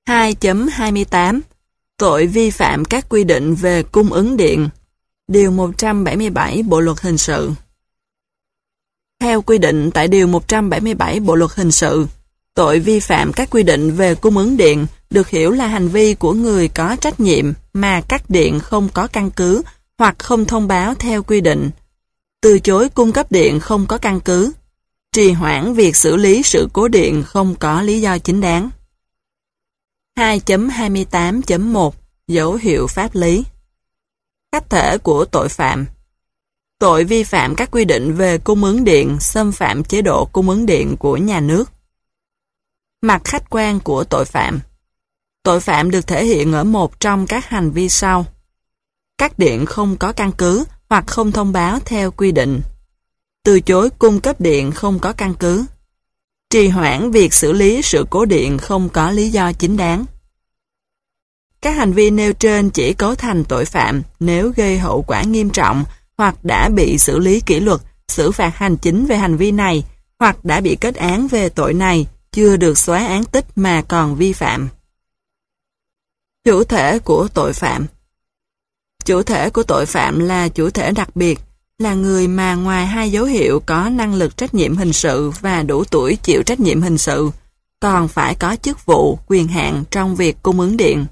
2.28 Tội vi phạm các quy định về cung ứng điện. Điều 177 Bộ luật hình sự. Theo quy định tại Điều 177 Bộ luật hình sự, tội vi phạm các quy định về cung ứng điện được hiểu là hành vi của người có trách nhiệm mà cắt điện không có căn cứ hoặc không thông báo theo quy định, từ chối cung cấp điện không có căn cứ, trì hoãn việc xử lý sự cố điện không có lý do chính đáng. 2.28.1 Dấu hiệu pháp lý. Khách thể của tội phạm. Tội vi phạm các quy định về cung ứng điện, xâm phạm chế độ cung ứng điện của nhà nước. Mặt khách quan của tội phạm. Tội phạm được thể hiện ở một trong các hành vi sau: cắt điện không có căn cứ hoặc không thông báo theo quy định, từ chối cung cấp điện không có căn cứ, trì hoãn việc xử lý sự cố điện không có lý do chính đáng. Các hành vi nêu trên chỉ cấu thành tội phạm nếu gây hậu quả nghiêm trọng hoặc đã bị xử lý kỷ luật, xử phạt hành chính về hành vi này hoặc đã bị kết án về tội này, chưa được xóa án tích mà còn vi phạm. Chủ thể của tội phạm. Chủ thể của tội phạm là chủ thể đặc biệt, là người mà ngoài hai dấu hiệu có năng lực trách nhiệm hình sự và đủ tuổi chịu trách nhiệm hình sự, còn phải có chức vụ, quyền hạn trong việc cung ứng điện.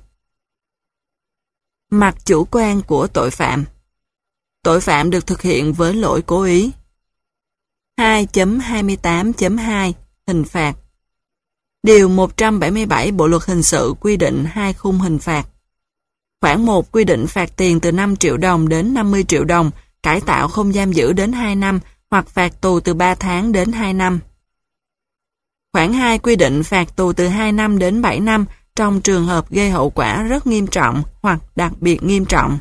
Mặt chủ quan của tội phạm. Tội phạm được thực hiện với lỗi cố ý. 2.28.2 Hình phạt. Điều 177 Bộ luật hình sự quy định hai khung hình phạt. Khoản 1 quy định phạt tiền từ 5 triệu đồng đến 50 triệu đồng, cải tạo không giam giữ đến 2 năm hoặc phạt tù từ 3 tháng đến 2 năm. Khoản 2 quy định phạt tù từ 2 năm đến 7 năm trong trường hợp gây hậu quả rất nghiêm trọng hoặc đặc biệt nghiêm trọng.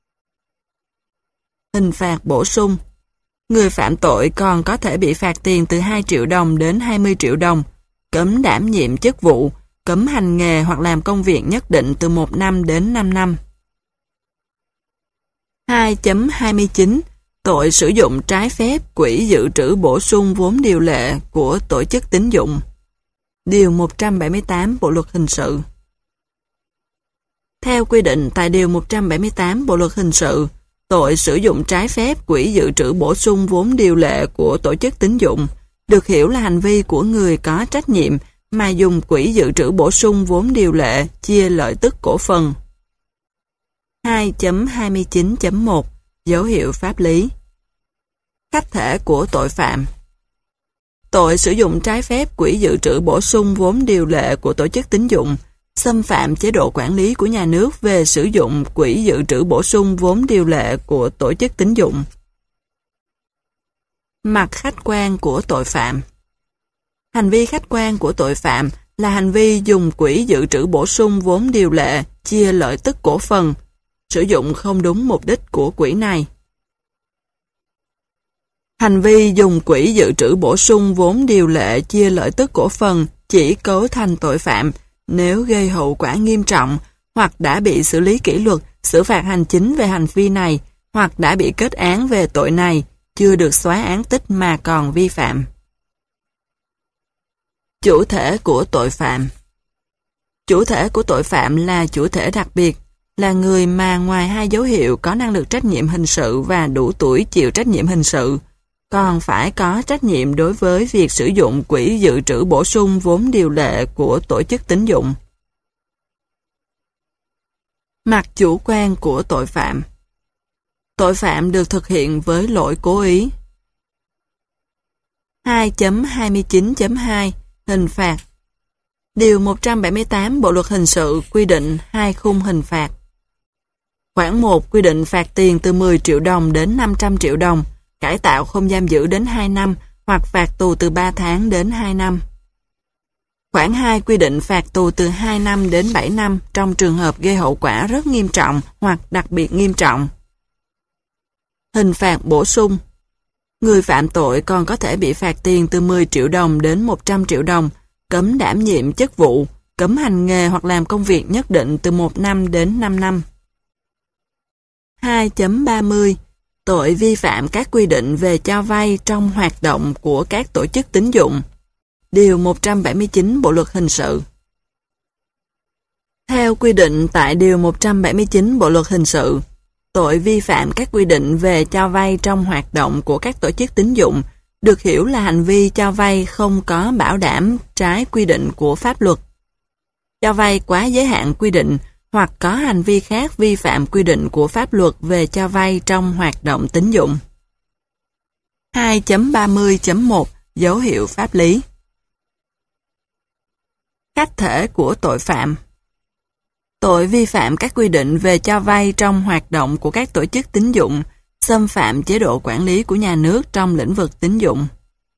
Hình phạt bổ sung. Người phạm tội còn có thể bị phạt tiền từ 2 triệu đồng đến 20 triệu đồng, cấm đảm nhiệm chức vụ, cấm hành nghề hoặc làm công việc nhất định từ 1 năm đến 5 năm. 2.29 Tội sử dụng trái phép quỹ dự trữ bổ sung vốn điều lệ của tổ chức tín dụng. Điều 178 Bộ luật hình sự. Theo quy định tại Điều 178 Bộ luật hình sự, tội sử dụng trái phép quỹ dự trữ bổ sung vốn điều lệ của tổ chức tín dụng được hiểu là hành vi của người có trách nhiệm mà dùng quỹ dự trữ bổ sung vốn điều lệ chia lợi tức cổ phần. 2.29.1 Dấu hiệu pháp lý. Khách thể của tội phạm. Tội sử dụng trái phép quỹ dự trữ bổ sung vốn điều lệ của tổ chức tín dụng, xâm phạm chế độ quản lý của nhà nước về sử dụng quỹ dự trữ bổ sung vốn điều lệ của tổ chức tín dụng. Mặt khách quan của tội phạm. Hành vi khách quan của tội phạm là hành vi dùng quỹ dự trữ bổ sung vốn điều lệ chia lợi tức cổ phần, sử dụng không đúng mục đích của quỹ này. Hành vi dùng quỹ dự trữ bổ sung vốn điều lệ chia lợi tức cổ phần chỉ cấu thành tội phạm nếu gây hậu quả nghiêm trọng hoặc đã bị xử lý kỷ luật, xử phạt hành chính về hành vi này hoặc đã bị kết án về tội này, chưa được xóa án tích mà còn vi phạm. Chủ thể của tội phạm. Chủ thể của tội phạm là chủ thể đặc biệt, là người mà ngoài hai dấu hiệu có năng lực trách nhiệm hình sự và đủ tuổi chịu trách nhiệm hình sự, còn phải có trách nhiệm đối với việc sử dụng quỹ dự trữ bổ sung vốn điều lệ của tổ chức tín dụng. Mặt chủ quan của tội phạm. Tội phạm được thực hiện với lỗi cố ý. 2.29.2 Hình phạt. Điều 178 Bộ luật hình sự quy định hai khung hình phạt. Khoản 1 quy định phạt tiền từ 10 triệu đồng đến 500 triệu đồng, cải tạo không giam giữ đến 2 năm hoặc phạt tù từ 3 tháng đến 2 năm. Khoản 2 quy định phạt tù từ 2 năm đến 7 năm trong trường hợp gây hậu quả rất nghiêm trọng hoặc đặc biệt nghiêm trọng. Hình phạt bổ sung. Người phạm tội còn có thể bị phạt tiền từ 10 triệu đồng đến 100 triệu đồng, cấm đảm nhiệm chức vụ, cấm hành nghề hoặc làm công việc nhất định từ 1 năm đến 5 năm. 2.30 Tội vi phạm các quy định về cho vay trong hoạt động của các tổ chức tín dụng. Điều 179 Bộ luật hình sự. Theo quy định tại Điều 179 Bộ Luật Hình sự, tội vi phạm các quy định về cho vay trong hoạt động của các tổ chức tín dụng được hiểu là hành vi cho vay không có bảo đảm trái quy định của pháp luật. Cho vay quá giới hạn quy định hoặc có hành vi khác vi phạm quy định của pháp luật về cho vay trong hoạt động tín dụng. 2.30.1 Dấu hiệu pháp lý. Khách thể của tội phạm. Tội vi phạm các quy định về cho vay trong hoạt động của các tổ chức tín dụng, xâm phạm chế độ quản lý của nhà nước trong lĩnh vực tín dụng.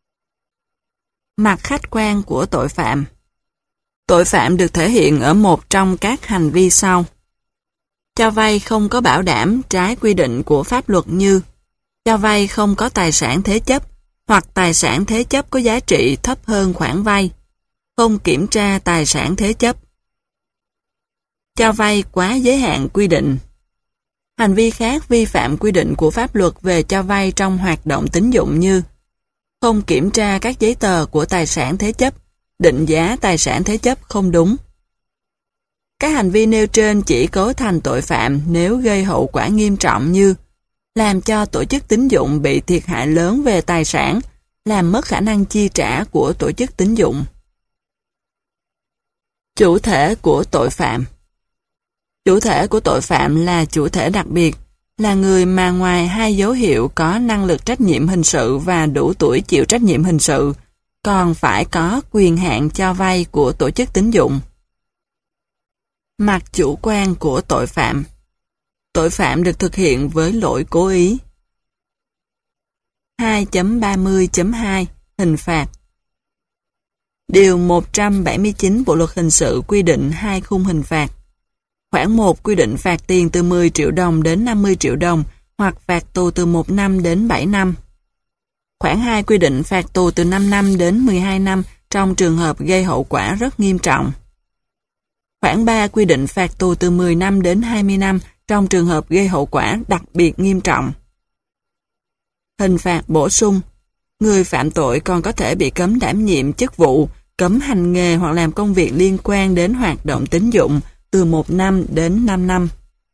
Mặt khách quan của tội phạm. Tội phạm được thể hiện ở một trong các hành vi sau. Cho vay không có bảo đảm trái quy định của pháp luật như cho vay không có tài sản thế chấp hoặc tài sản thế chấp có giá trị thấp hơn khoản vay, không kiểm tra tài sản thế chấp. Cho vay quá giới hạn quy định. Hành vi khác vi phạm quy định của pháp luật về cho vay trong hoạt động tín dụng như không kiểm tra các giấy tờ của tài sản thế chấp, định giá tài sản thế chấp không đúng. Các hành vi nêu trên chỉ cấu thành tội phạm nếu gây hậu quả nghiêm trọng như làm cho tổ chức tín dụng bị thiệt hại lớn về tài sản, làm mất khả năng chi trả của tổ chức tín dụng. Chủ thể của tội phạm. Chủ thể của tội phạm là chủ thể đặc biệt, là người mà ngoài hai dấu hiệu có năng lực trách nhiệm hình sự và đủ tuổi chịu trách nhiệm hình sự, còn phải có quyền hạn cho vay của tổ chức tín dụng. Mặt chủ quan của tội phạm. Tội phạm được thực hiện với lỗi cố ý. 2.30.2 Hình phạt. Điều 179 Bộ Luật Hình sự quy định hai khung hình phạt. Khoản 1 quy định phạt tiền từ 10 triệu đồng đến 50 triệu đồng hoặc phạt tù từ 1 năm đến 7 năm. Khoản 2 quy định phạt tù từ 5 năm đến 12 năm trong trường hợp gây hậu quả rất nghiêm trọng. Khoản 3 quy định phạt tù từ 10 năm đến 20 năm trong trường hợp gây hậu quả đặc biệt nghiêm trọng. Hình phạt bổ sung. Người phạm tội còn có thể bị cấm đảm nhiệm chức vụ, cấm hành nghề hoặc làm công việc liên quan đến hoạt động tín dụng từ 1 năm đến 5 năm.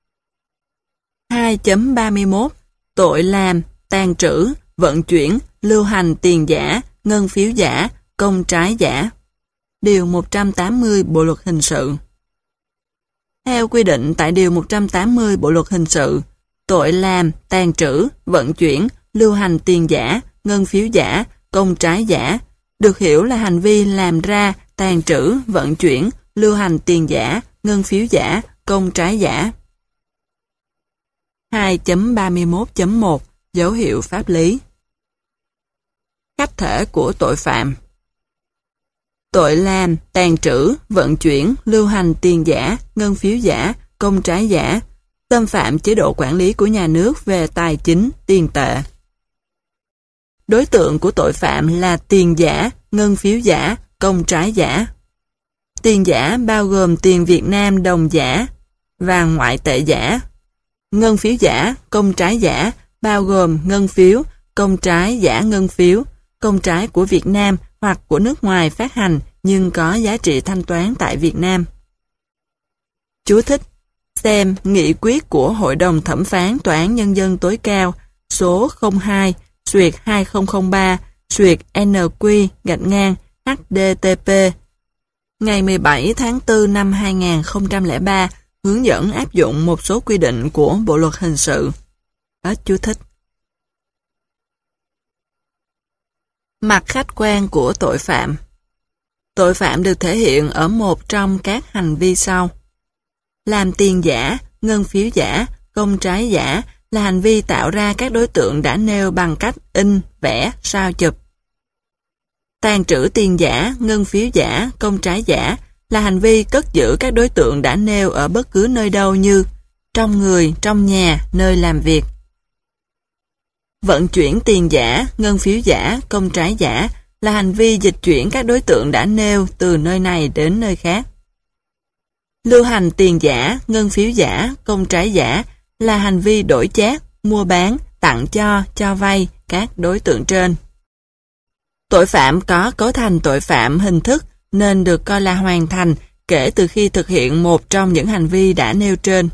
2.31 Tội làm, tàng trữ, vận chuyển, lưu hành tiền giả, ngân phiếu giả, công trái giả. Điều 180 Bộ Luật Hình sự. Theo quy định tại Điều 180 Bộ Luật Hình sự, tội làm, tàng trữ, vận chuyển, lưu hành tiền giả, ngân phiếu giả, công trái giả được hiểu là hành vi làm ra, tàng trữ, vận chuyển, lưu hành tiền giả, ngân phiếu giả, công trái giả. 2.31.1 Dấu hiệu pháp lý. Khách thể của tội phạm. Tội làm, tàng trữ, vận chuyển, lưu hành tiền giả, ngân phiếu giả, công trái giả, xâm phạm chế độ quản lý của nhà nước về tài chính, tiền tệ. Đối tượng của tội phạm là tiền giả, ngân phiếu giả, công trái giả. Tiền giả bao gồm tiền Việt Nam đồng giả, vàng ngoại tệ giả. Ngân phiếu giả, công trái giả bao gồm ngân phiếu, công trái giả ngân phiếu, công trái của Việt Nam hoặc của nước ngoài phát hành nhưng có giá trị thanh toán tại Việt Nam. Chú thích: xem nghị quyết của Hội đồng Thẩm phán Tòa án Nhân dân tối cao số 02/2003/NQ-HDTP ngày 17 tháng 4 năm 2003 hướng dẫn áp dụng một số quy định của Bộ Luật Hình sự. Hết chú thích. Mặt khách quan của tội phạm. Tội phạm được thể hiện ở một trong các hành vi sau. Làm tiền giả, ngân phiếu giả, công trái giả là hành vi tạo ra các đối tượng đã nêu bằng cách in, vẽ, sao chụp. Tàng trữ tiền giả, ngân phiếu giả, công trái giả là hành vi cất giữ các đối tượng đã nêu ở bất cứ nơi đâu như trong người, trong nhà, nơi làm việc. Vận chuyển tiền giả, ngân phiếu giả, công trái giả là hành vi dịch chuyển các đối tượng đã nêu từ nơi này đến nơi khác. Lưu hành tiền giả, ngân phiếu giả, công trái giả là hành vi đổi chác, mua bán, tặng cho vay các đối tượng trên. Tội phạm có cấu thành tội phạm hình thức nên được coi là hoàn thành kể từ khi thực hiện một trong những hành vi đã nêu trên.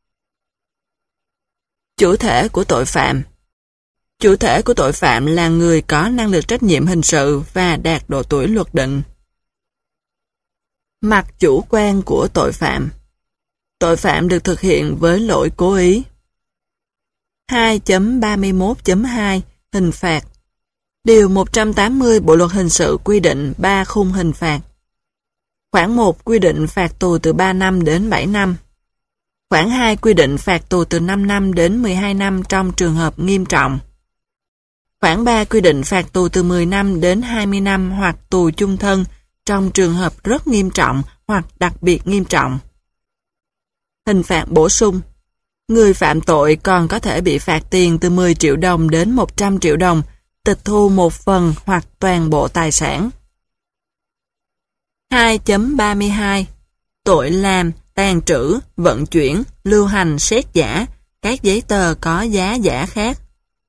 Chủ thể của tội phạm. Chủ thể của tội phạm là người có năng lực trách nhiệm hình sự và đạt độ tuổi luật định. Mặt chủ quan của tội phạm. Tội phạm được thực hiện với lỗi cố ý. 2.31.2 Hình phạt. Điều 180 Bộ luật hình sự quy định 3 khung hình phạt. Khoản 1 quy định phạt tù từ 3 năm đến 7 năm. Khoản 2 quy định phạt tù từ 5 năm đến 12 năm trong trường hợp nghiêm trọng. Khoản 3 quy định phạt tù từ 10 năm đến 20 năm hoặc tù chung thân trong trường hợp rất nghiêm trọng hoặc đặc biệt nghiêm trọng. Hình phạt bổ sung. Người phạm tội còn có thể bị phạt tiền từ 10 triệu đồng đến 100 triệu đồng, tịch thu một phần hoặc toàn bộ tài sản. 2.32 Tội làm, tàng trữ, vận chuyển, lưu hành xét giả, các giấy tờ có giá giả khác.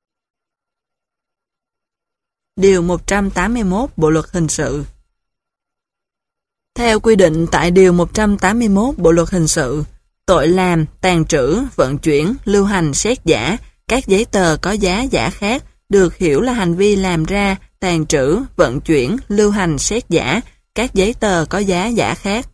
Điều 181 Bộ luật hình sự. Theo quy định tại Điều 181 Bộ luật hình sự, tội làm, tàng trữ, vận chuyển, lưu hành xét giả, các giấy tờ có giá giả khác được hiểu là hành vi làm ra, tàng trữ, vận chuyển, lưu hành xét giả, các giấy tờ có giá giả khác.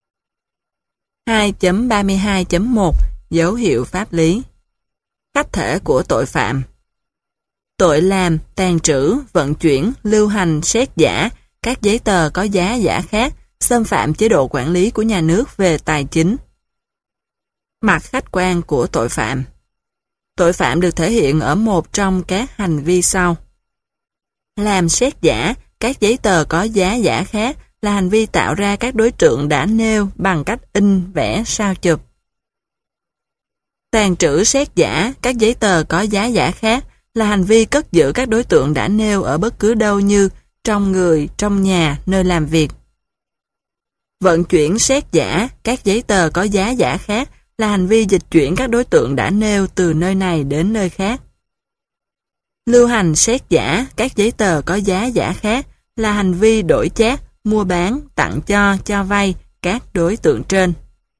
2.32.1 Dấu hiệu pháp lý. Khách thể của tội phạm. Tội làm, tàng trữ, vận chuyển, lưu hành, xét giả, các giấy tờ có giá giả khác, xâm phạm chế độ quản lý của nhà nước về tài chính. Mặt khách quan của tội phạm. Tội phạm được thể hiện ở một trong các hành vi sau. Làm xét giả, các giấy tờ có giá giả khác là hành vi tạo ra các đối tượng đã nêu bằng cách in, vẽ, sao chụp. Tàng trữ xét giả, các giấy tờ có giá giả khác là hành vi cất giữ các đối tượng đã nêu ở bất cứ đâu như trong người, trong nhà, nơi làm việc. Vận chuyển xét giả, các giấy tờ có giá giả khác là hành vi dịch chuyển các đối tượng đã nêu từ nơi này đến nơi khác. Lưu hành xét giả, các giấy tờ có giá giả khác là hành vi đổi chác, mua bán, tặng cho vay các đối tượng trên.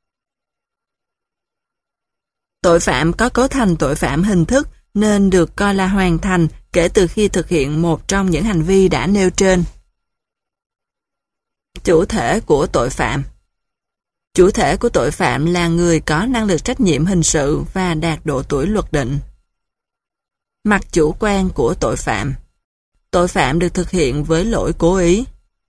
Tội phạm có cấu thành tội phạm hình thức nên được coi là hoàn thành kể từ khi thực hiện một trong những hành vi đã nêu trên. Chủ thể của tội phạm. Chủ thể của tội phạm là người có năng lực trách nhiệm hình sự và đạt độ tuổi luật định. Mặt chủ quan của tội phạm. Tội phạm được thực hiện với lỗi cố ý.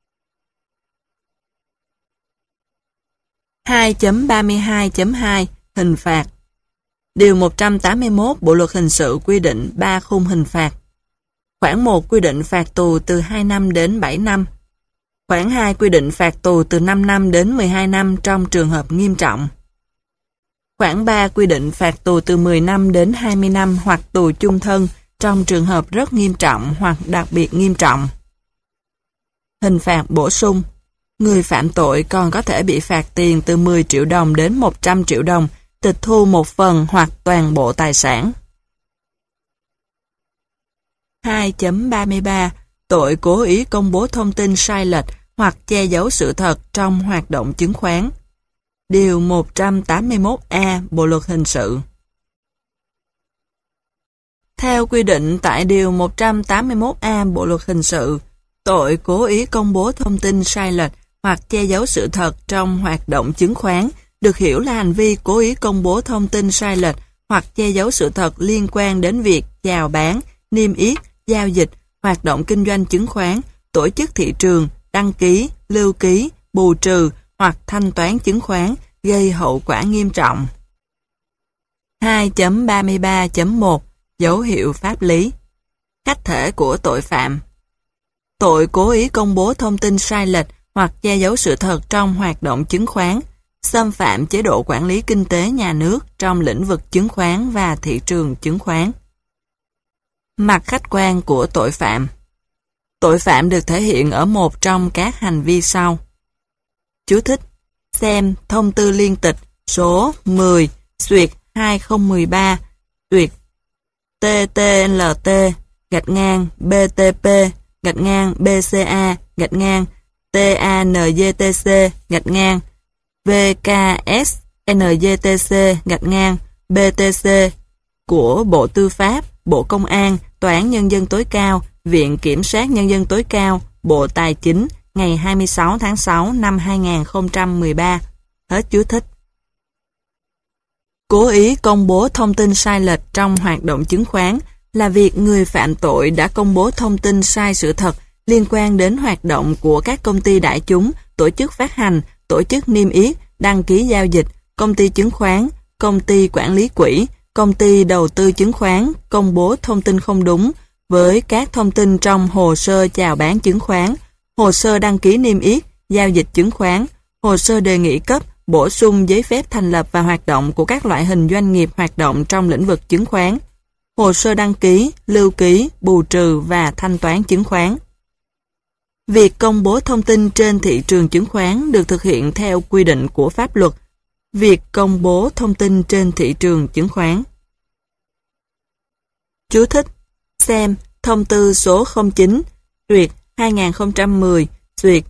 2.32.2 Hình phạt. Điều 181 Bộ luật hình sự quy định 3 khung hình phạt. Khoản 1 quy định phạt tù từ 2 năm đến 7 năm. Khoản 2 quy định phạt tù từ 5 năm đến 12 năm trong trường hợp nghiêm trọng. Khoản 3 quy định phạt tù từ 10 năm đến 20 năm hoặc tù chung thân trong trường hợp rất nghiêm trọng hoặc đặc biệt nghiêm trọng. Hình phạt bổ sung. Người phạm tội còn có thể bị phạt tiền từ 10 triệu đồng đến 100 triệu đồng, tịch thu một phần hoặc toàn bộ tài sản. 2.33 Tội cố ý công bố thông tin sai lệch hoặc che giấu sự thật trong hoạt động chứng khoán. Điều 181A Bộ luật hình sự. Theo quy định tại Điều 181A Bộ luật hình sự, tội cố ý công bố thông tin sai lệch hoặc che giấu sự thật trong hoạt động chứng khoán được hiểu là hành vi cố ý công bố thông tin sai lệch hoặc che giấu sự thật liên quan đến việc chào bán, niêm yết, giao dịch, hoạt động kinh doanh chứng khoán, tổ chức thị trường, đăng ký, lưu ký, bù trừ hoặc thanh toán chứng khoán gây hậu quả nghiêm trọng. 2.33.1 Dấu hiệu pháp lý. Khách thể của tội phạm. Tội cố ý công bố thông tin sai lệch hoặc che giấu sự thật trong hoạt động chứng khoán, xâm phạm chế độ quản lý kinh tế nhà nước trong lĩnh vực chứng khoán và thị trường chứng khoán. Mặt khách quan của tội phạm. Tội phạm được thể hiện ở một trong các hành vi sau. Chú thích: xem thông tư liên tịch số 10/2013 duyệt TTLT-BTP-BCA-TANGTC-TANGTC VKSNGTC-BTC của Bộ Tư pháp, Bộ Công an, Tòa án Nhân dân tối cao, Viện Kiểm sát Nhân dân tối cao, Bộ Tài chính ngày 26 tháng 6 năm 2013. Hết chú thích. Cố ý công bố thông tin sai lệch trong hoạt động chứng khoán là việc người phạm tội đã công bố thông tin sai sự thật liên quan đến hoạt động của các công ty đại chúng, tổ chức phát hành, tổ chức niêm yết, đăng ký giao dịch, công ty chứng khoán, công ty quản lý quỹ, công ty đầu tư chứng khoán, công bố thông tin không đúng với các thông tin trong hồ sơ chào bán chứng khoán, hồ sơ đăng ký niêm yết, giao dịch chứng khoán, hồ sơ đề nghị cấp, bổ sung giấy phép thành lập và hoạt động của các loại hình doanh nghiệp hoạt động trong lĩnh vực chứng khoán, hồ sơ đăng ký, lưu ký, bù trừ và thanh toán chứng khoán. Việc công bố thông tin trên thị trường chứng khoán được thực hiện theo quy định của pháp luật. Việc công bố thông tin trên thị trường chứng khoán. Chú thích: xem thông tư số 09 duyệt 2010 duyệt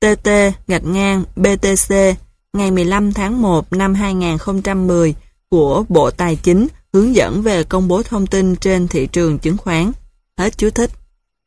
TT-BTC ngày 15 tháng 1 năm 2010 của Bộ Tài chính hướng dẫn về công bố thông tin trên thị trường chứng khoán. Hết chú thích.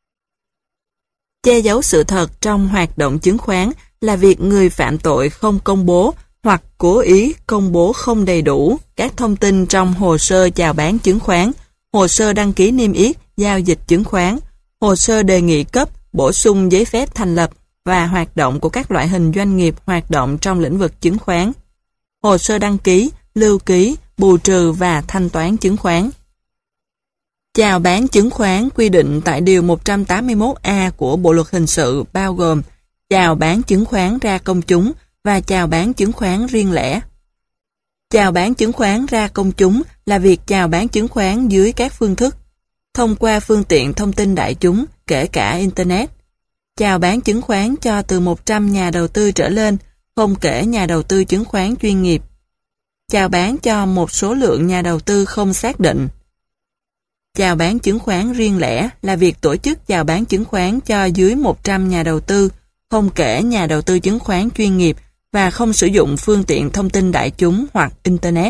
Che giấu sự thật trong hoạt động chứng khoán là việc người phạm tội không công bố hoặc cố ý công bố không đầy đủ các thông tin trong hồ sơ chào bán chứng khoán, hồ sơ đăng ký niêm yết, giao dịch chứng khoán, hồ sơ đề nghị cấp, bổ sung giấy phép thành lập và hoạt động của các loại hình doanh nghiệp hoạt động trong lĩnh vực chứng khoán, hồ sơ đăng ký, lưu ký, bù trừ và thanh toán chứng khoán. Chào bán chứng khoán quy định tại Điều 181A của Bộ Luật Hình sự bao gồm chào bán chứng khoán ra công chúng và chào bán chứng khoán riêng lẻ. Chào bán chứng khoán ra công chúng là việc chào bán chứng khoán dưới các phương thức, thông qua phương tiện thông tin đại chúng, kể cả Internet. Chào bán chứng khoán cho từ 100 nhà đầu tư trở lên, không kể nhà đầu tư chứng khoán chuyên nghiệp. Chào bán cho một số lượng nhà đầu tư không xác định. Chào bán chứng khoán riêng lẻ là việc tổ chức chào bán chứng khoán cho dưới 100 nhà đầu tư, không kể nhà đầu tư chứng khoán chuyên nghiệp và không sử dụng phương tiện thông tin đại chúng hoặc Internet.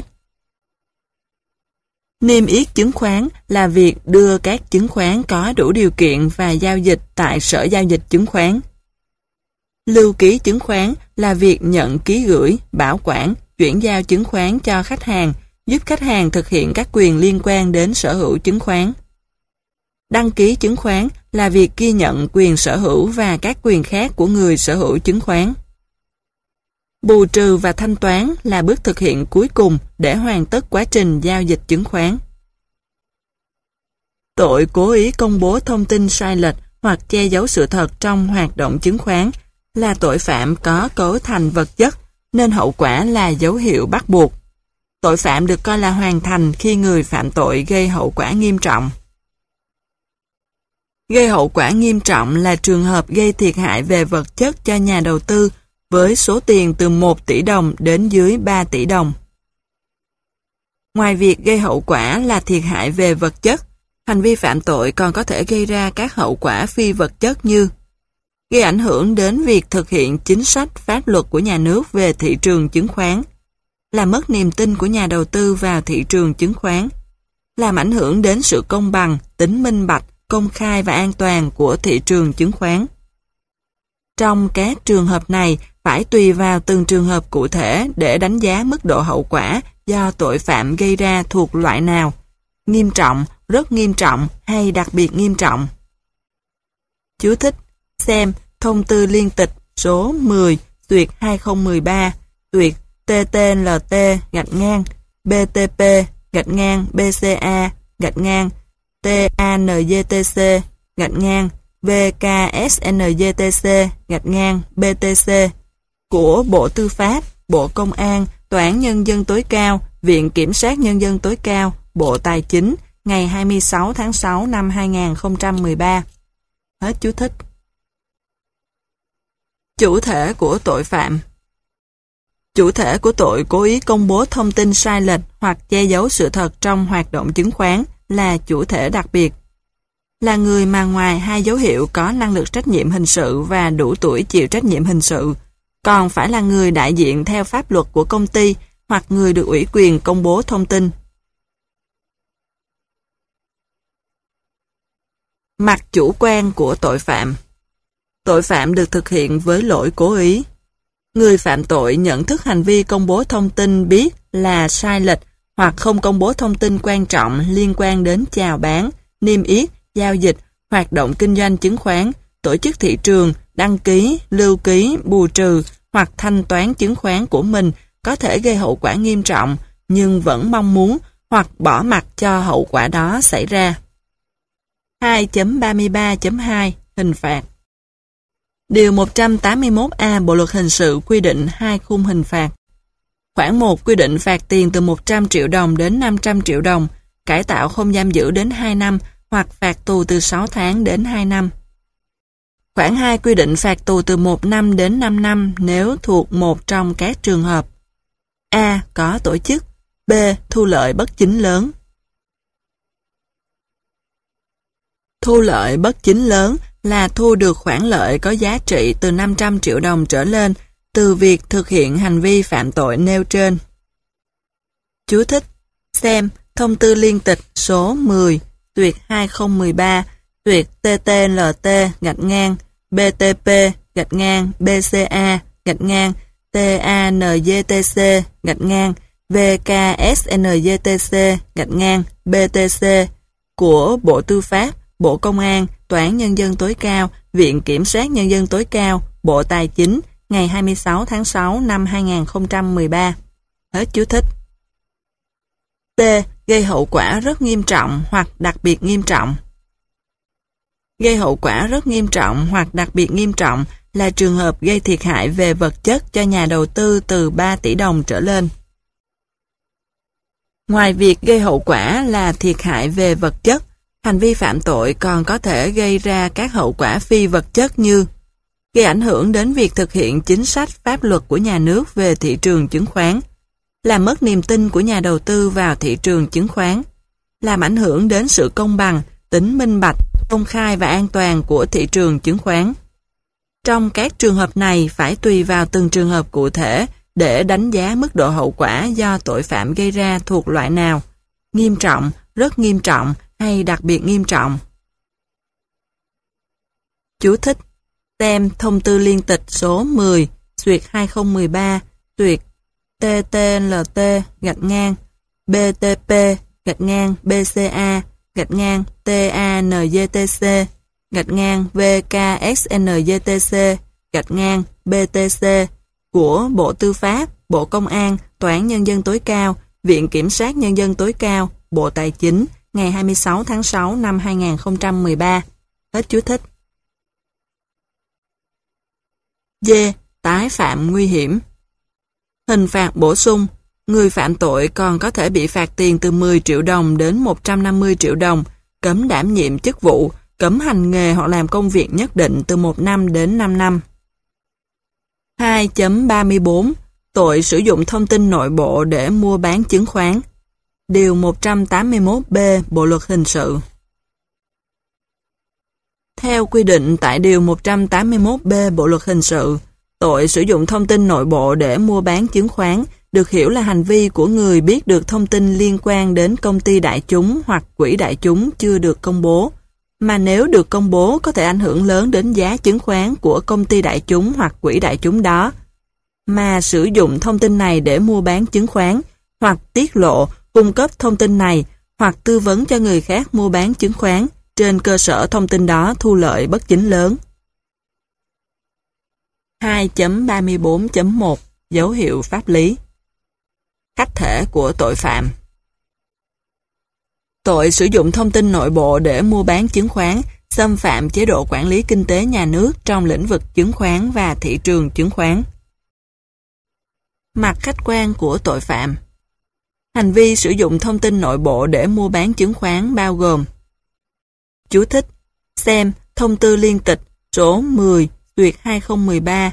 Niêm yết chứng khoán là việc đưa các chứng khoán có đủ điều kiện và giao dịch tại Sở Giao dịch Chứng khoán. Lưu ký chứng khoán là việc nhận ký gửi, bảo quản, chuyển giao chứng khoán cho khách hàng, giúp khách hàng thực hiện các quyền liên quan đến sở hữu chứng khoán. Đăng ký chứng khoán là việc ghi nhận quyền sở hữu và các quyền khác của người sở hữu chứng khoán. Bù trừ và thanh toán là bước thực hiện cuối cùng để hoàn tất quá trình giao dịch chứng khoán. Tội cố ý công bố thông tin sai lệch hoặc che giấu sự thật trong hoạt động chứng khoán là tội phạm có cấu thành vật chất, nên hậu quả là dấu hiệu bắt buộc. Tội phạm được coi là hoàn thành khi người phạm tội gây hậu quả nghiêm trọng. Gây hậu quả nghiêm trọng là trường hợp gây thiệt hại về vật chất cho nhà đầu tư với số tiền từ 1 tỷ đồng đến dưới 3 tỷ đồng. Ngoài việc gây hậu quả là thiệt hại về vật chất, hành vi phạm tội còn có thể gây ra các hậu quả phi vật chất như gây ảnh hưởng đến việc thực hiện chính sách pháp luật của nhà nước về thị trường chứng khoán, làm mất niềm tin của nhà đầu tư vào thị trường chứng khoán, làm ảnh hưởng đến sự công bằng, tính minh bạch, công khai và an toàn của thị trường chứng khoán. Trong các trường hợp này, phải tùy vào từng trường hợp cụ thể để đánh giá mức độ hậu quả do tội phạm gây ra thuộc loại nào, nghiêm trọng, rất nghiêm trọng hay đặc biệt nghiêm trọng. Chú thích: xem thông tư liên tịch số 10/2013 duyệt TT-BCA-TANGTC-VKSNGTC-BTC của Bộ Tư pháp, Bộ Công an, Tòa án Nhân dân tối cao, Viện Kiểm sát Nhân dân tối cao, Bộ Tài chính ngày 26 tháng 6 năm 2013. Hết chú thích. Chủ thể của tội phạm. Chủ thể của tội cố ý công bố thông tin sai lệch hoặc che giấu sự thật trong hoạt động chứng khoán là chủ thể đặc biệt. Là người mà ngoài hai dấu hiệu có năng lực trách nhiệm hình sự và đủ tuổi chịu trách nhiệm hình sự, còn phải là người đại diện theo pháp luật của công ty hoặc người được ủy quyền công bố thông tin. Mặt chủ quan của tội phạm. Tội phạm được thực hiện với lỗi cố ý. Người phạm tội nhận thức hành vi công bố thông tin biết là sai lệch hoặc không công bố thông tin quan trọng liên quan đến chào bán, niêm yết, giao dịch, hoạt động kinh doanh chứng khoán, tổ chức thị trường, đăng ký, lưu ký, bù trừ hoặc thanh toán chứng khoán của mình có thể gây hậu quả nghiêm trọng nhưng vẫn mong muốn hoặc bỏ mặc cho hậu quả đó xảy ra. 2.33.2 Hình phạt. Điều 181A Bộ luật hình sự quy định 2 khung hình phạt. Khoản 1 quy định phạt tiền từ 100 triệu đồng đến 500 triệu đồng, cải tạo không giam giữ đến 2 năm hoặc phạt tù từ 6 tháng đến 2 năm. Khoản 2 quy định phạt tù từ 1 năm đến 5 năm nếu thuộc một trong các trường hợp: A. Có tổ chức, B. Thu lợi bất chính lớn. Thu lợi bất chính lớn là thu được khoản lợi có giá trị từ 500 triệu đồng trở lên từ việc thực hiện hành vi phạm tội nêu trên. Chú thích: xem thông tư liên tịch số 10/2013 TT-TP-BCA-BCNGTC-VKSNGTC-BTC của Bộ Tư pháp, Bộ Công an, Tòa án Nhân dân tối cao, Viện Kiểm sát Nhân dân tối cao, Bộ Tài chính ngày 26 tháng 6 năm 2013. Hết chú thích. T. Gây hậu quả rất nghiêm trọng hoặc đặc biệt nghiêm trọng. Gây hậu quả rất nghiêm trọng hoặc đặc biệt nghiêm trọng là trường hợp gây thiệt hại về vật chất cho nhà đầu tư từ 3 tỷ đồng trở lên. Ngoài việc gây hậu quả là thiệt hại về vật chất, hành vi phạm tội còn có thể gây ra các hậu quả phi vật chất như gây ảnh hưởng đến việc thực hiện chính sách pháp luật của nhà nước về thị trường chứng khoán, làm mất niềm tin của nhà đầu tư vào thị trường chứng khoán, làm ảnh hưởng đến sự công bằng, tính minh bạch, công khai và an toàn của thị trường chứng khoán. Trong các trường hợp này phải tùy vào từng trường hợp cụ thể để đánh giá mức độ hậu quả do tội phạm gây ra thuộc loại nào: nghiêm trọng, rất nghiêm trọng hay đặc biệt nghiêm trọng. Chú thích: xem thông tư liên tịch số 10/2013 TT-TP-BCA-TANGTC-VKSNGTC-BTC của Bộ Tư pháp, Bộ Công an, Tòa án Nhân dân tối cao, Viện Kiểm sát Nhân dân tối cao, Bộ Tài chính ngày 26 tháng 6 năm 2013. Hết chú thích. D. Tái phạm nguy hiểm. Hình phạt bổ sung. Người phạm tội còn có thể bị phạt tiền từ 10 triệu đồng đến 150 triệu đồng, cấm đảm nhiệm chức vụ, cấm hành nghề hoặc làm công việc nhất định từ 1 năm đến 5 năm. 2.34 Tội sử dụng thông tin nội bộ để mua bán chứng khoán. Điều 181B Bộ luật hình sự. Theo quy định tại Điều 181B Bộ luật hình sự, tội sử dụng thông tin nội bộ để mua bán chứng khoán được hiểu là hành vi của người biết được thông tin liên quan đến công ty đại chúng hoặc quỹ đại chúng chưa được công bố, mà nếu được công bố có thể ảnh hưởng lớn đến giá chứng khoán của công ty đại chúng hoặc quỹ đại chúng đó, mà sử dụng thông tin này để mua bán chứng khoán, hoặc tiết lộ, cung cấp thông tin này, hoặc tư vấn cho người khác mua bán chứng khoán, trên cơ sở thông tin đó thu lợi bất chính lớn. 2.34.1 Dấu hiệu pháp lý. Khách thể của tội phạm. Tội sử dụng thông tin nội bộ để mua bán chứng khoán xâm phạm chế độ quản lý kinh tế nhà nước trong lĩnh vực chứng khoán và thị trường chứng khoán. Mặt khách quan của tội phạm. Hành vi sử dụng thông tin nội bộ để mua bán chứng khoán bao gồm: chú thích: xem thông tư liên tịch số 10/2013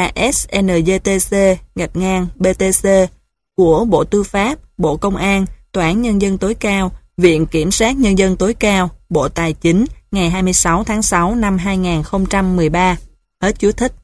TT-LT-BCA-TANGTC-VKSNGTC-BTC của Bộ Tư pháp, Bộ Công an, Tòa án Nhân dân tối cao, Viện Kiểm sát Nhân dân tối cao, Bộ Tài chính, ngày 26 tháng 6 năm 2013. Hết chú thích.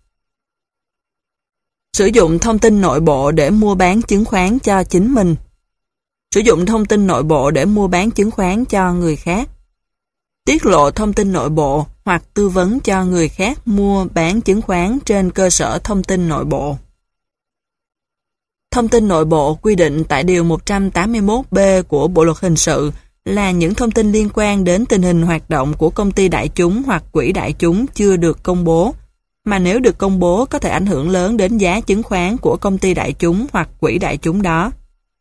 Sử dụng thông tin nội bộ để mua bán chứng khoán cho chính mình. Sử dụng thông tin nội bộ để mua bán chứng khoán cho người khác. Tiết lộ thông tin nội bộ hoặc tư vấn cho người khác mua bán chứng khoán trên cơ sở thông tin nội bộ. Thông tin nội bộ quy định tại Điều 181B của Bộ Luật Hình sự là những thông tin liên quan đến tình hình hoạt động của công ty đại chúng hoặc quỹ đại chúng chưa được công bố, mà nếu được công bố có thể ảnh hưởng lớn đến giá chứng khoán của công ty đại chúng hoặc quỹ đại chúng đó.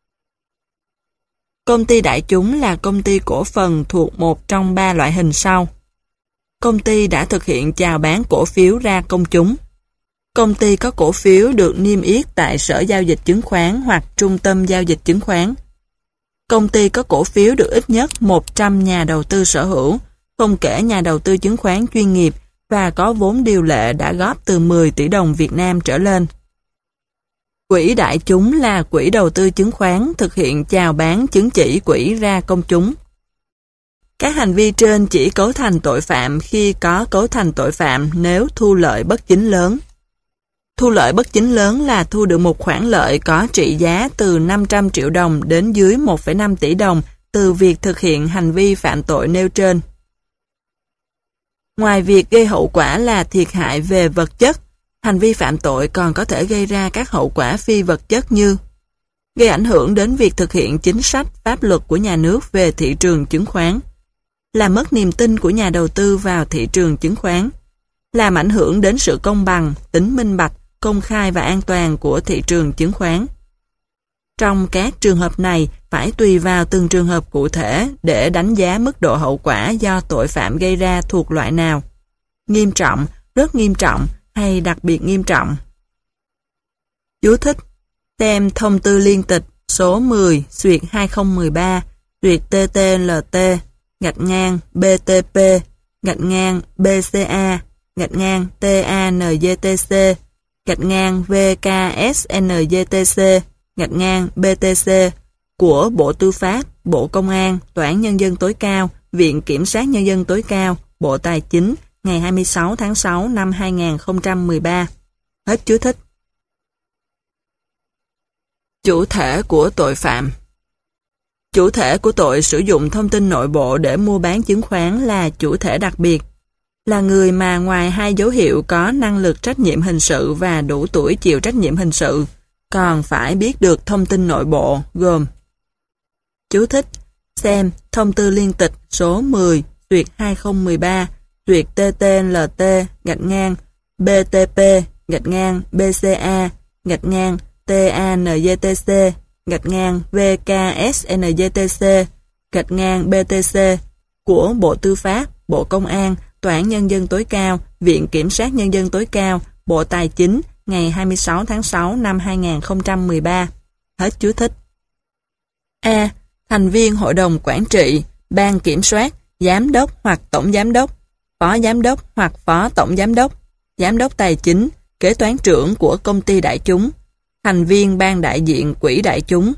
Công ty đại chúng là công ty cổ phần thuộc một trong 3 loại hình sau. Công ty đã thực hiện chào bán cổ phiếu ra công chúng. Công ty có cổ phiếu được niêm yết tại Sở Giao dịch Chứng khoán hoặc Trung tâm Giao dịch Chứng khoán. Công ty có cổ phiếu được ít nhất 100 nhà đầu tư sở hữu, không kể nhà đầu tư chứng khoán chuyên nghiệp, và có vốn điều lệ đã góp từ 10 tỷ đồng Việt Nam trở lên. Quỹ đại chúng là quỹ đầu tư chứng khoán thực hiện chào bán chứng chỉ quỹ ra công chúng. Các hành vi trên chỉ cấu thành tội phạm khi có cấu thành tội phạm nếu thu lợi bất chính lớn. Thu lợi bất chính lớn là thu được một khoản lợi có trị giá từ 500 triệu đồng đến dưới 1,5 tỷ đồng từ việc thực hiện hành vi phạm tội nêu trên. Ngoài việc gây hậu quả là thiệt hại về vật chất, hành vi phạm tội còn có thể gây ra các hậu quả phi vật chất như gây ảnh hưởng đến việc thực hiện chính sách, pháp luật của nhà nước về thị trường chứng khoán, làm mất niềm tin của nhà đầu tư vào thị trường chứng khoán, làm ảnh hưởng đến sự công bằng, tính minh bạch, công khai và an toàn của thị trường chứng khoán. Trong các trường hợp này, phải tùy vào từng trường hợp cụ thể để đánh giá mức độ hậu quả do tội phạm gây ra thuộc loại nào: nghiêm trọng, rất nghiêm trọng hay đặc biệt nghiêm trọng. Chú thích: xem thông tư liên tịch số 10/2013 TT-BCA-TANJTC-VKSNJTC-BTC của Bộ Tư pháp, Bộ Công an, Tòa án Nhân dân tối cao, Viện Kiểm sát Nhân dân tối cao, Bộ Tài chính, ngày 26 tháng 6 năm 2013. Hết chú thích. Chủ thể của tội phạm. Chủ thể của tội sử dụng thông tin nội bộ để mua bán chứng khoán là chủ thể đặc biệt, là người mà ngoài hai dấu hiệu có năng lực trách nhiệm hình sự và đủ tuổi chịu trách nhiệm hình sự, còn phải biết được thông tin nội bộ gồm: chú thích: xem thông tư liên tịch số 10/2013 TT-BCA-TANJTC-VKSNJTC-BTC của Bộ Tư pháp, Bộ Công an, Tòa án Nhân dân tối cao, Viện Kiểm sát Nhân dân tối cao, Bộ Tài chính, ngày 26 tháng 6 năm 2013. Hết chú thích. A. Thành viên Hội đồng Quản trị, Ban Kiểm soát, Giám đốc hoặc Tổng Giám đốc, Phó Giám đốc hoặc Phó Tổng Giám đốc, Giám đốc Tài chính, Kế toán trưởng của công ty đại chúng, thành viên Ban đại diện quỹ đại chúng.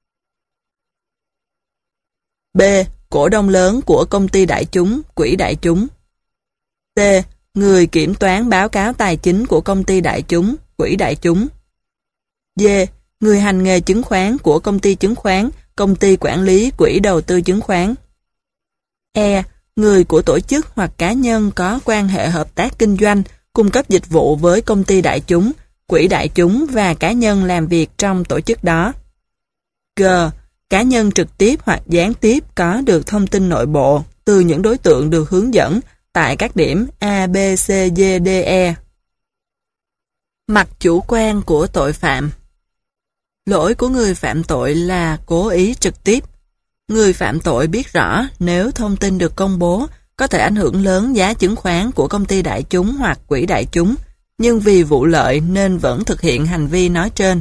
B. Cổ đông lớn của công ty đại chúng, quỹ đại chúng. C. Người kiểm toán báo cáo tài chính của công ty đại chúng, quỹ đại chúng. D. Người hành nghề chứng khoán của công ty chứng khoán, công ty quản lý quỹ đầu tư chứng khoán. E. Người của tổ chức hoặc cá nhân có quan hệ hợp tác kinh doanh, cung cấp dịch vụ với công ty đại chúng, quỹ đại chúng và cá nhân làm việc trong tổ chức đó. G. Cá nhân trực tiếp hoặc gián tiếp có được thông tin nội bộ từ những đối tượng được hướng dẫn tại các điểm A, B, C, D, D, E. Mặt chủ quan của tội phạm. Lỗi của người phạm tội là cố ý trực tiếp. Người phạm tội biết rõ nếu thông tin được công bố có thể ảnh hưởng lớn giá chứng khoán của công ty đại chúng hoặc quỹ đại chúng, nhưng vì vụ lợi nên vẫn thực hiện hành vi nói trên.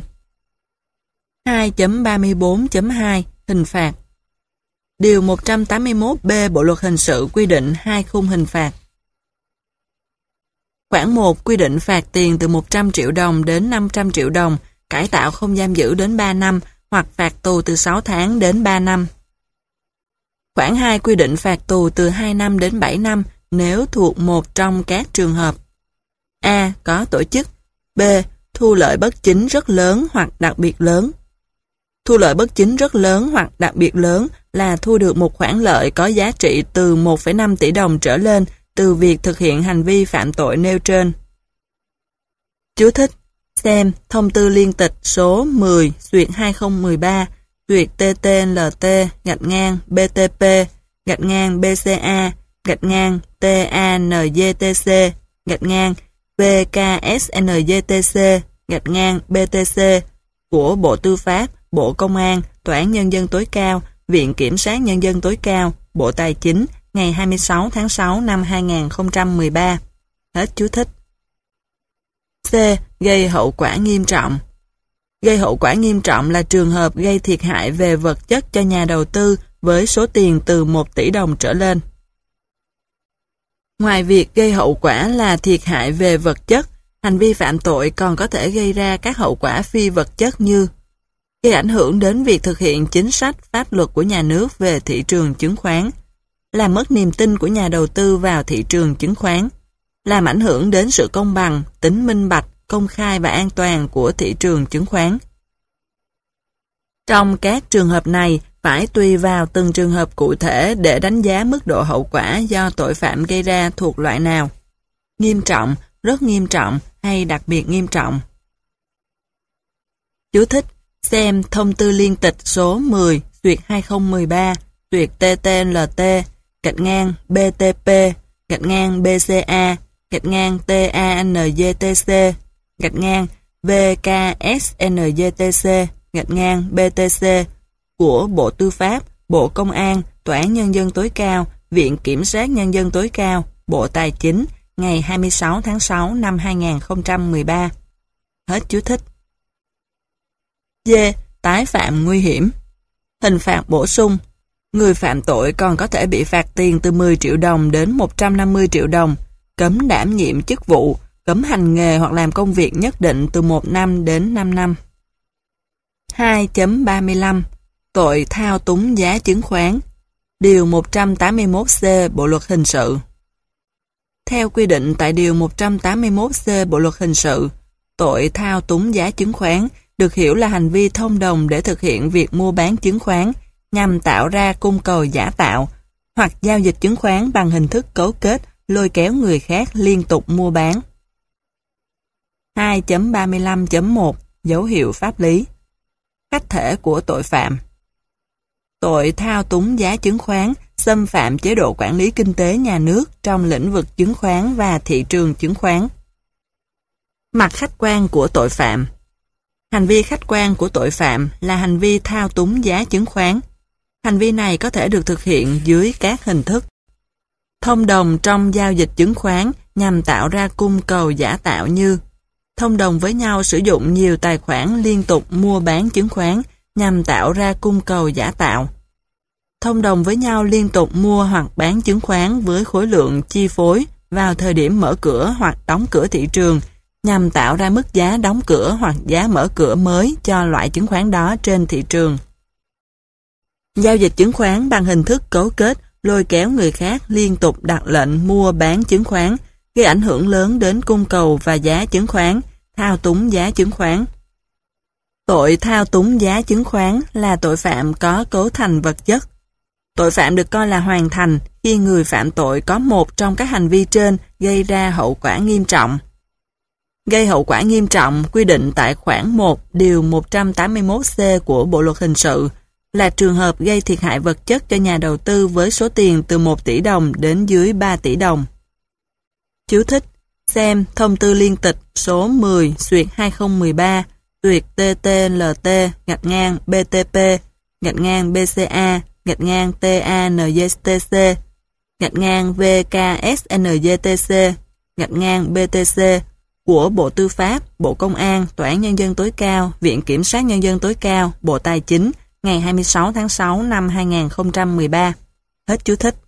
2.34.2 Hình phạt. Điều 181B Bộ Luật Hình sự quy định 2 khung hình phạt. Khoản 1 quy định phạt tiền từ 100 triệu đồng đến 500 triệu đồng, cải tạo không giam giữ đến 3 năm hoặc phạt tù từ 6 tháng đến 3 năm. Khoản 2 quy định phạt tù từ 2 năm đến 7 năm nếu thuộc một trong các trường hợp: A. Có tổ chức. B. Thu lợi bất chính rất lớn hoặc đặc biệt lớn. Thu lợi bất chính rất lớn hoặc đặc biệt lớn là thu được một khoản lợi có giá trị từ 1,5 tỷ đồng trở lên từ việc thực hiện hành vi phạm tội nêu trên. Chú thích: xem thông tư liên tịch số 10/2013 TT-TNJTC-BCA-BKSNJTC-BTC của Bộ Tư pháp, Bộ Công an, Tòa án Nhân dân tối cao, Viện Kiểm sát Nhân dân tối cao, Bộ Tài chính ngày 26 tháng 6 năm 2013. Hết chú thích. C. Gây hậu quả nghiêm trọng. Gây hậu quả nghiêm trọng là trường hợp gây thiệt hại về vật chất cho nhà đầu tư với số tiền từ 1 tỷ đồng trở lên. Ngoài việc gây hậu quả là thiệt hại về vật chất, hành vi phạm tội còn có thể gây ra các hậu quả phi vật chất như gây ảnh hưởng đến việc thực hiện chính sách pháp luật của nhà nước về thị trường chứng khoán, làm mất niềm tin của nhà đầu tư vào thị trường chứng khoán, làm ảnh hưởng đến sự công bằng, tính minh bạch, công khai và an toàn của thị trường chứng khoán. Trong các trường hợp này, phải tùy vào từng trường hợp cụ thể để đánh giá mức độ hậu quả do tội phạm gây ra thuộc loại nào: nghiêm trọng, rất nghiêm trọng hay đặc biệt nghiêm trọng. Chú thích: xem thông tư liên tịch số 10/TT-LT-BCA-TANJTC-BKSNJTC-BTC của Bộ Tư pháp, Bộ Công an, Tòa án Nhân dân tối cao, Viện Kiểm sát Nhân dân tối cao, Bộ Tài chính ngày 26 tháng 6 năm 2013. Hết chú thích. D. Tái phạm nguy hiểm. Hình phạt bổ sung: người phạm tội còn có thể bị phạt tiền từ 10 triệu đồng đến 150 triệu đồng, cấm đảm nhiệm chức vụ, cấm hành nghề hoặc làm công việc nhất định từ 1 năm đến 5 năm. 2.35 Tội thao túng giá chứng khoán. Điều 181C Bộ Luật Hình sự. Theo quy định tại Điều 181C Bộ Luật Hình sự, tội thao túng giá chứng khoán được hiểu là hành vi thông đồng để thực hiện việc mua bán chứng khoán nhằm tạo ra cung cầu giả tạo, hoặc giao dịch chứng khoán bằng hình thức cấu kết, lôi kéo người khác liên tục mua bán. 2.35.1 Dấu hiệu pháp lý. Khách thể của tội phạm. Tội thao túng giá chứng khoán xâm phạm chế độ quản lý kinh tế nhà nước trong lĩnh vực chứng khoán và thị trường chứng khoán. Mặt khách quan của tội phạm. Hành vi khách quan của tội phạm là hành vi thao túng giá chứng khoán. Hành vi này có thể được thực hiện dưới các hình thức: thông đồng trong giao dịch chứng khoán nhằm tạo ra cung cầu giả tạo như thông đồng với nhau sử dụng nhiều tài khoản liên tục mua bán chứng khoán nhằm tạo ra cung cầu giả tạo, thông đồng với nhau liên tục mua hoặc bán chứng khoán với khối lượng chi phối vào thời điểm mở cửa hoặc đóng cửa thị trường nhằm tạo ra mức giá đóng cửa hoặc giá mở cửa mới cho loại chứng khoán đó trên thị trường. Giao dịch chứng khoán bằng hình thức cấu kết, lôi kéo người khác liên tục đặt lệnh mua bán chứng khoán, gây ảnh hưởng lớn đến cung cầu và giá chứng khoán, thao túng giá chứng khoán. Tội thao túng giá chứng khoán là tội phạm có cấu thành vật chất. Tội phạm được coi là hoàn thành khi người phạm tội có một trong các hành vi trên gây ra hậu quả nghiêm trọng. Gây hậu quả nghiêm trọng quy định tại khoản 1 điều 181C của Bộ Luật Hình sự là trường hợp gây thiệt hại vật chất cho nhà đầu tư với số tiền từ 1 tỷ đồng đến dưới 3 tỷ đồng. Chú thích: xem thông tư liên tịch số 10/2013 TT-LT-BCA-TANJTC-BKSNJTC-BTC của Bộ Tư pháp, Bộ Công an, Tòa án Nhân dân tối cao, Viện Kiểm sát Nhân dân tối cao, Bộ Tài chính ngày 26 tháng 6 năm 2013. Hết chú thích.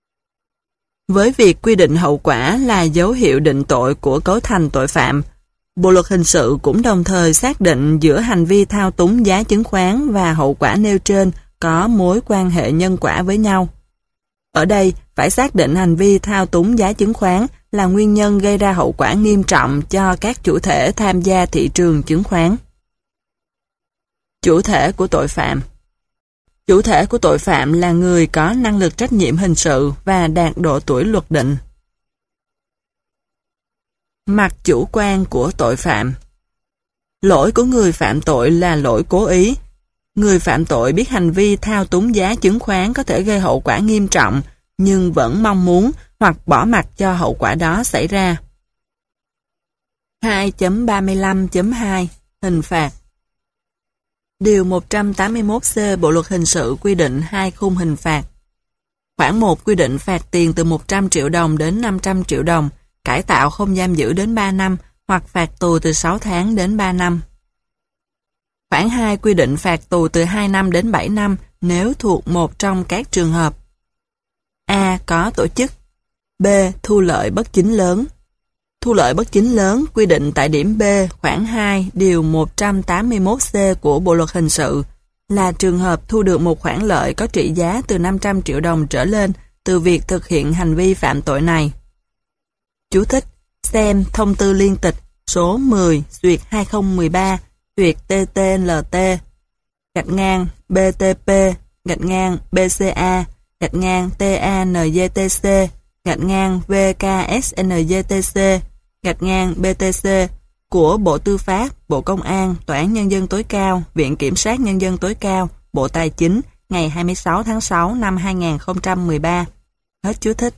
Với việc quy định hậu quả là dấu hiệu định tội của cấu thành tội phạm, Bộ luật hình sự cũng đồng thời xác định giữa hành vi thao túng giá chứng khoán và hậu quả nêu trên có mối quan hệ nhân quả với nhau. Ở đây, phải xác định hành vi thao túng giá chứng khoán là nguyên nhân gây ra hậu quả nghiêm trọng cho các chủ thể tham gia thị trường chứng khoán. Chủ thể của tội phạm. Chủ thể của tội phạm là người có năng lực trách nhiệm hình sự và đạt độ tuổi luật định. Mặt chủ quan của tội phạm. Lỗi của người phạm tội là lỗi cố ý. Người phạm tội biết hành vi thao túng giá chứng khoán có thể gây hậu quả nghiêm trọng, nhưng vẫn mong muốn hoặc bỏ mặc cho hậu quả đó xảy ra. 2.35.2 Hình phạt. Điều 181C Bộ luật hình sự quy định 2 khung hình phạt. Khoản 1 quy định phạt tiền từ 100 triệu đồng đến 500 triệu đồng, cải tạo không giam giữ đến 3 năm hoặc phạt tù từ 6 tháng đến 3 năm. Khoản 2 quy định phạt tù từ 2 năm đến 7 năm nếu thuộc một trong các trường hợp: A. Có tổ chức. B. Thu lợi bất chính lớn. Thu lợi bất chính lớn quy định tại điểm B khoản 2 điều 181C của Bộ luật hình sự là trường hợp thu được một khoản lợi có trị giá từ 500 triệu đồng trở lên từ việc thực hiện hành vi phạm tội này. Chú thích: xem thông tư liên tịch số 10/2013 TTLT BTP BCA TANGTC VKSNGTC BTC của Bộ Tư pháp, Bộ Công an, Tòa án Nhân dân tối cao, Viện Kiểm sát Nhân dân tối cao, Bộ Tài chính ngày 26 tháng 6 năm 2013. Hết chú thích.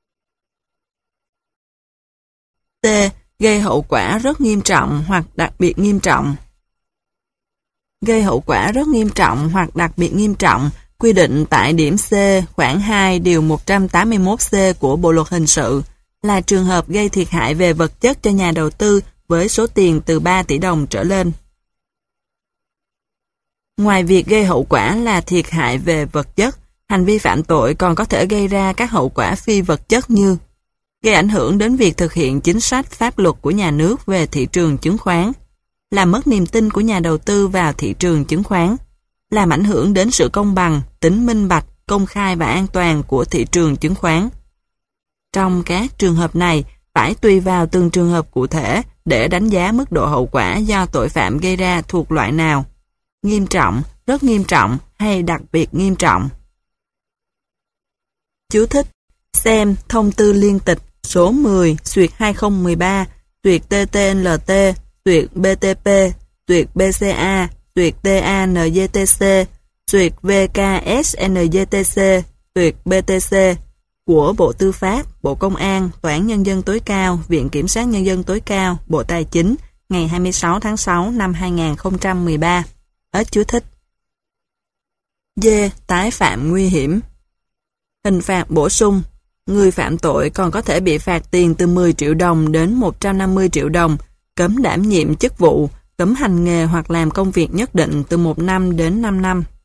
T. Gây hậu quả rất nghiêm trọng hoặc đặc biệt nghiêm trọng. Gây hậu quả rất nghiêm trọng hoặc đặc biệt nghiêm trọng quy định tại điểm C khoản 2 điều 181C của Bộ luật hình sự là trường hợp gây thiệt hại về vật chất cho nhà đầu tư với số tiền từ 3 tỷ đồng trở lên. Ngoài việc gây hậu quả là thiệt hại về vật chất, hành vi phạm tội còn có thể gây ra các hậu quả phi vật chất như gây ảnh hưởng đến việc thực hiện chính sách pháp luật của nhà nước về thị trường chứng khoán, làm mất niềm tin của nhà đầu tư vào thị trường chứng khoán, làm ảnh hưởng đến sự công bằng, tính minh bạch, công khai và an toàn của thị trường chứng khoán. Trong các trường hợp này, phải tùy vào từng trường hợp cụ thể để đánh giá mức độ hậu quả do tội phạm gây ra thuộc loại nào: nghiêm trọng, rất nghiêm trọng hay đặc biệt nghiêm trọng. Chú thích: xem thông tư liên tịch số 10/2013 TTLT BTP BCA TANGTC VKSNGTC BTC của Bộ Tư pháp, Bộ Công an, Tòa án Nhân dân tối cao, Viện Kiểm sát Nhân dân tối cao, Bộ Tài chính ngày 26 tháng 6 năm 2013. Hết chú thích. D. Tái phạm nguy hiểm. Hình phạt bổ sung. Người phạm tội còn có thể bị phạt tiền từ 10 triệu đồng đến 150 triệu đồng, cấm đảm nhiệm chức vụ, cấm hành nghề hoặc làm công việc nhất định từ 1 năm đến 5 năm.